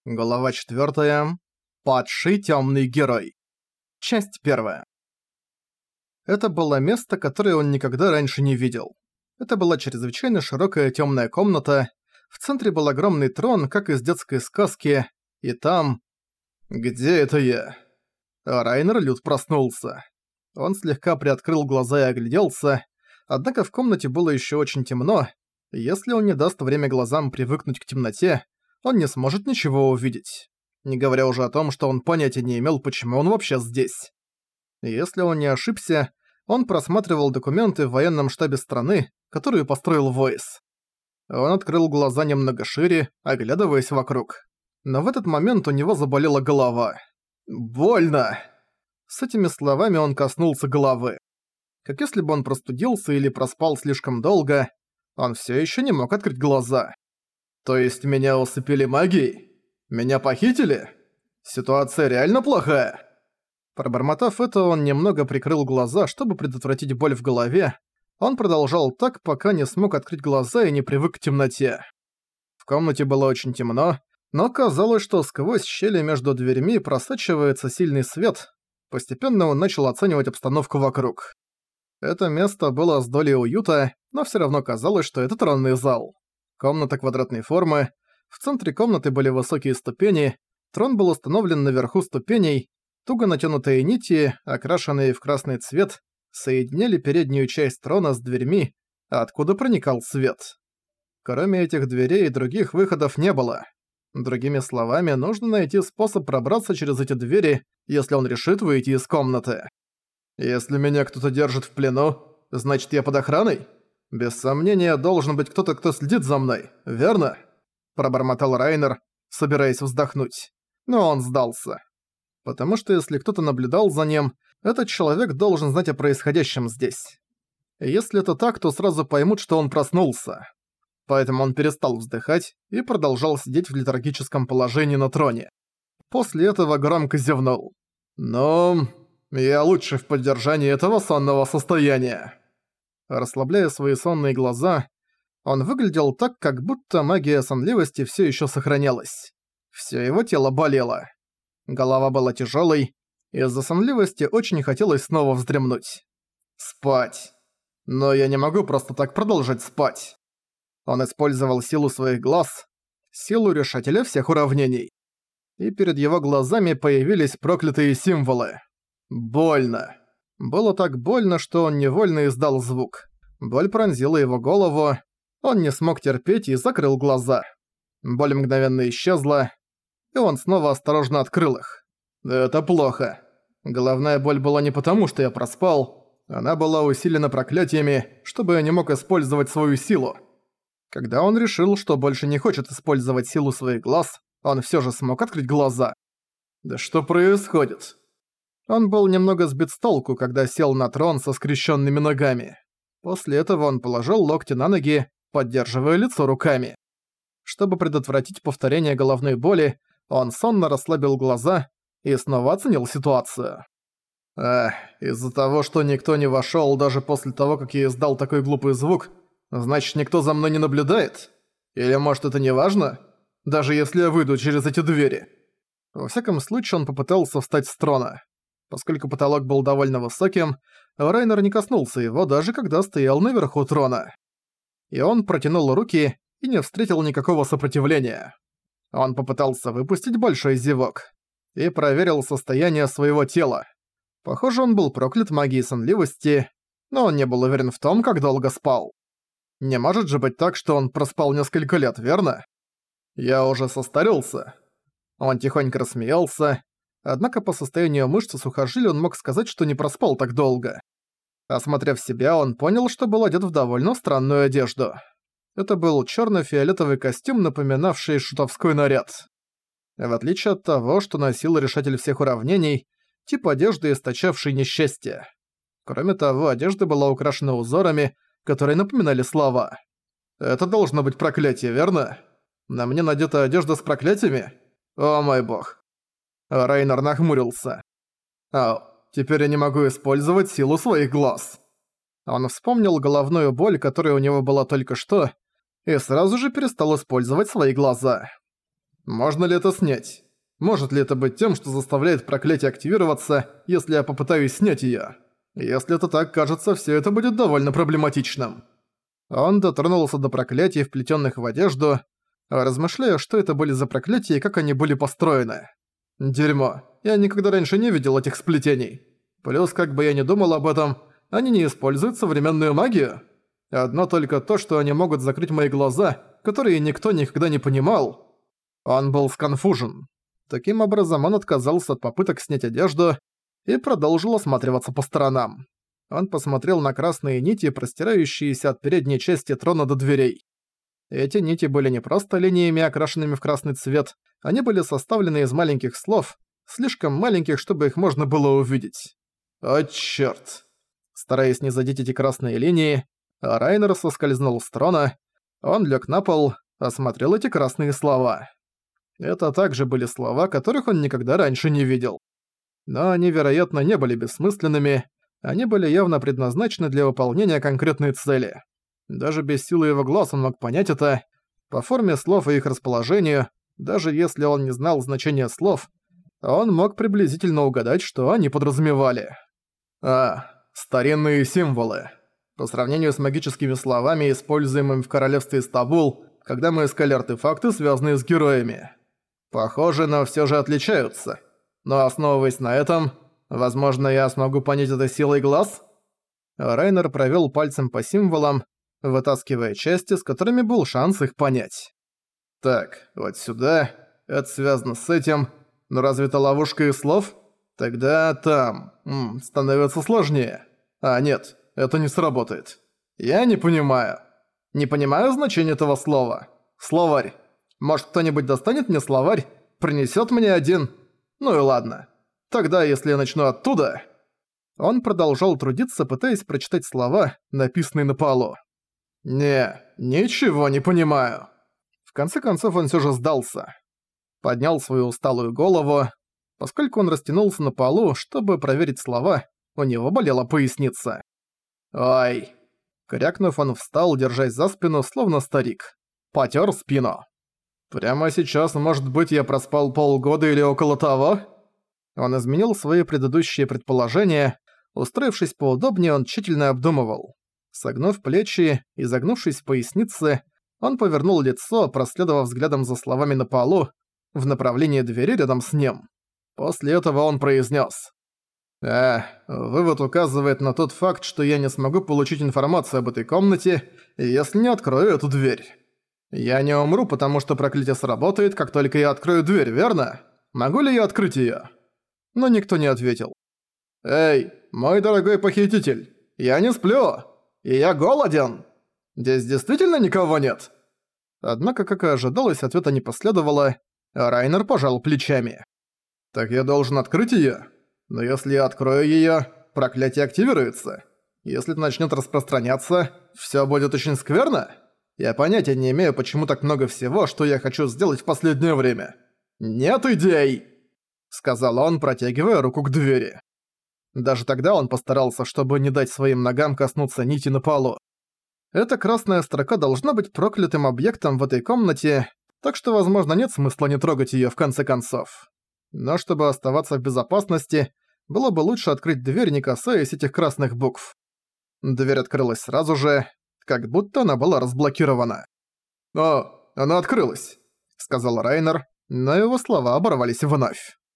Глава 4. Падший тёмный герой. Часть 1. Это было место, которое он никогда раньше не видел. Это была чрезвычайно широкая тёмная комната. В центре был огромный трон, как из детской сказки. И там... Где это я? Райнер Люд проснулся. Он слегка приоткрыл глаза и огляделся. Однако в комнате было ещё очень темно. Если он не даст время глазам привыкнуть к темноте, он не сможет ничего увидеть. Не говоря уже о том, что он понятия не имел, почему он вообще здесь. Если он не ошибся, он просматривал документы в военном штабе страны, которую построил Войс. Он открыл глаза немного шире, оглядываясь вокруг. Но в этот момент у него заболела голова. «Больно!» С этими словами он коснулся головы. Как если бы он простудился или проспал слишком долго, он всё ещё не мог открыть глаза. То есть меня усыпили магией? Меня похитили? Ситуация реально плохая? Пробормотав это, он немного прикрыл глаза, чтобы предотвратить боль в голове. Он продолжал так, пока не смог открыть глаза и не привык к темноте. В комнате было очень темно, но казалось, что сквозь щели между дверьми просачивается сильный свет. Постепенно он начал оценивать обстановку вокруг. Это место было с долей уюта, но всё равно казалось, что это тронный зал. Комната квадратной формы. В центре комнаты были высокие ступени. Трон был установлен наверху ступеней. Туго натянутые нити, окрашенные в красный цвет, соединяли переднюю часть трона с дверьми, откуда проникал свет. Кроме этих дверей, других выходов не было. Другими словами, нужно найти способ пробраться через эти двери, если он решит выйти из комнаты. Если меня кто-то держит в плену, значит я под охраной? Без сомнения, должен быть кто-то, кто следит за мной, верно? Пробормотал Райнер, собираясь вздохнуть. Но он сдался. Потому что если кто-то наблюдал за ним, этот человек должен знать о происходящем здесь. И если это так, то сразу поймут, что он проснулся. Поэтому он перестал вздыхать и продолжал сидеть в летаргическом положении на троне. После этого громко зевнул. «Ну, я лучше в поддержании этого сонного состояния». Расслабляя свои сонные глаза, он выглядел так, как будто магия сонливости всё ещё сохранялась. Всё его тело болело. Голова была тяжёлой, из-за сонливости очень хотелось снова вздремнуть. Спать. Но я не могу просто так продолжать спать. Он использовал силу своих глаз, силу решателя всех уравнений. И перед его глазами появились проклятые символы. Больно. Было так больно, что он невольно издал звук. Боль пронзила его голову. Он не смог терпеть и закрыл глаза. Боль мгновенно исчезла, и он снова осторожно открыл их. Это плохо. Головная боль была не потому, что я проспал. Она была усилена проклятиями, чтобы я не мог использовать свою силу. Когда он решил, что больше не хочет использовать силу своих глаз, он всё же смог открыть глаза. Да что происходит? Он был немного сбит с толку, когда сел на трон со скрещенными ногами. После этого он положил локти на ноги, поддерживая лицо руками. Чтобы предотвратить повторение головной боли, он сонно расслабил глаза и снова оценил ситуацию. Из-за того, что никто не вошёл даже после того, как я издал такой глупый звук, значит, никто за мной не наблюдает? Или, может, это не важно? Даже если я выйду через эти двери? Во всяком случае, он попытался встать с трона. Поскольку потолок был довольно высоким, Райнер не коснулся его, даже когда стоял наверху трона. И он протянул руки и не встретил никакого сопротивления. Он попытался выпустить большой зевок и проверил состояние своего тела. Похоже, он был проклят магией сонливости, но он не был уверен в том, как долго спал. Не может же быть так, что он проспал несколько лет, верно? Я уже состарился. Он тихонько рассмеялся. Однако по состоянию мышц и сухожилий он мог сказать, что не проспал так долго. Осмотрев себя, он понял, что был одет в довольно странную одежду. Это был чёрно-фиолетовый костюм, напоминавший шутовской наряд. В отличие от того, что носил решатель всех уравнений, тип одежды, источавший несчастье. Кроме того, одежда была украшена узорами, которые напоминали слова. Это должно быть проклятие, верно? На мне надета одежда с проклятиями? О мой бог. Райнер нахмурился. Теперь я не могу использовать силу своих глаз. Он вспомнил головную боль, которая у него была только что, и сразу же перестал использовать свои глаза. Можно ли это снять? Может ли это быть тем, что заставляет проклятие активироваться, если я попытаюсь снять её? Если это так кажется, всё это будет довольно проблематичным. Он дотронулся до проклятий, вплетённых в одежду, размышляя, что это были за проклятия и как они были построены. Дерьмо. Я никогда раньше не видел этих сплетений. Плюс, как бы я ни думал об этом, они не используют современную магию. Одно только то, что они могут закрыть мои глаза, которые никто никогда не понимал. Он был сконфужен. Таким образом, он отказался от попыток снять одежду и продолжил осматриваться по сторонам. Он посмотрел на красные нити, простирающиеся от передней части трона до дверей. Эти нити были не просто линиями, окрашенными в красный цвет, они были составлены из маленьких слов, слишком маленьких, чтобы их можно было увидеть. О чёрт. Стараясь не задеть эти красные линии, Райнер соскользнул с трона, он лёг на пол, осмотрел эти красные слова. Это также были слова, которых он никогда раньше не видел. Но они, вероятно, не были бессмысленными, они были явно предназначены для выполнения конкретной цели. Даже без силы его глаз он мог понять это. По форме слов и их расположению, даже если он не знал значения слов, он мог приблизительно угадать, что они подразумевали. Старинные символы. По сравнению с магическими словами, используемыми в королевстве Истабул, когда мы искали артефакты, связанные с героями. Похоже, но всё же отличаются. Но основываясь на этом, возможно, я смогу понять это силой глаз? Райнер провёл пальцем по символам, вытаскивая части, с которыми был шанс их понять. Так, вот сюда, это связано с этим, но разве это ловушка из слов? Тогда там, становится сложнее. Нет, это не сработает. Я не понимаю. Не понимаю значение этого слова. Словарь. Может, кто-нибудь достанет мне словарь, принесёт мне один? Ну и ладно. Тогда, если я начну оттуда... Он продолжал трудиться, пытаясь прочитать слова, написанные на полу. Ничего не понимаю. В конце концов он всё же сдался. Поднял свою усталую голову. Поскольку он растянулся на полу, чтобы проверить слова, у него болела поясница. «Ой!» Крякнув, он встал, держась за спину, словно старик. Потёр спину. «Прямо сейчас, может быть, я проспал полгода или около того?» Он изменил свои предыдущие предположения. Устроившись поудобнее, он тщательно обдумывал. Согнув плечи и загнувшись в пояснице, он повернул лицо, проследовав взглядом за словами на полу, в направлении двери рядом с ним. После этого он произнес: вывод указывает на тот факт, что я не смогу получить информацию об этой комнате, если не открою эту дверь. Я не умру, потому что проклятие сработает, как только я открою дверь, верно? Могу ли я открыть её?» Но никто не ответил. «Эй, мой дорогой похититель, я не сплю, и я голоден. Здесь действительно никого нет?» Однако, как и ожидалось, ответа не последовало, а Райнер пожал плечами. «Так я должен открыть её? Но если я открою её, проклятие активируется. Если это начнёт распространяться, всё будет очень скверно. Я понятия не имею, почему так много всего, что я хочу сделать в последнее время. Нет идей!» Сказал он, протягивая руку к двери. Даже тогда он постарался, чтобы не дать своим ногам коснуться нити на полу. Эта красная строка должна быть проклятым объектом в этой комнате, так что, возможно, нет смысла не трогать её в конце концов. Но чтобы оставаться в безопасности, было бы лучше открыть дверь, не касаясь этих красных букв. Дверь открылась сразу же, как будто она была разблокирована. «О, она открылась», — сказал Райнер, но его слова оборвались вновь.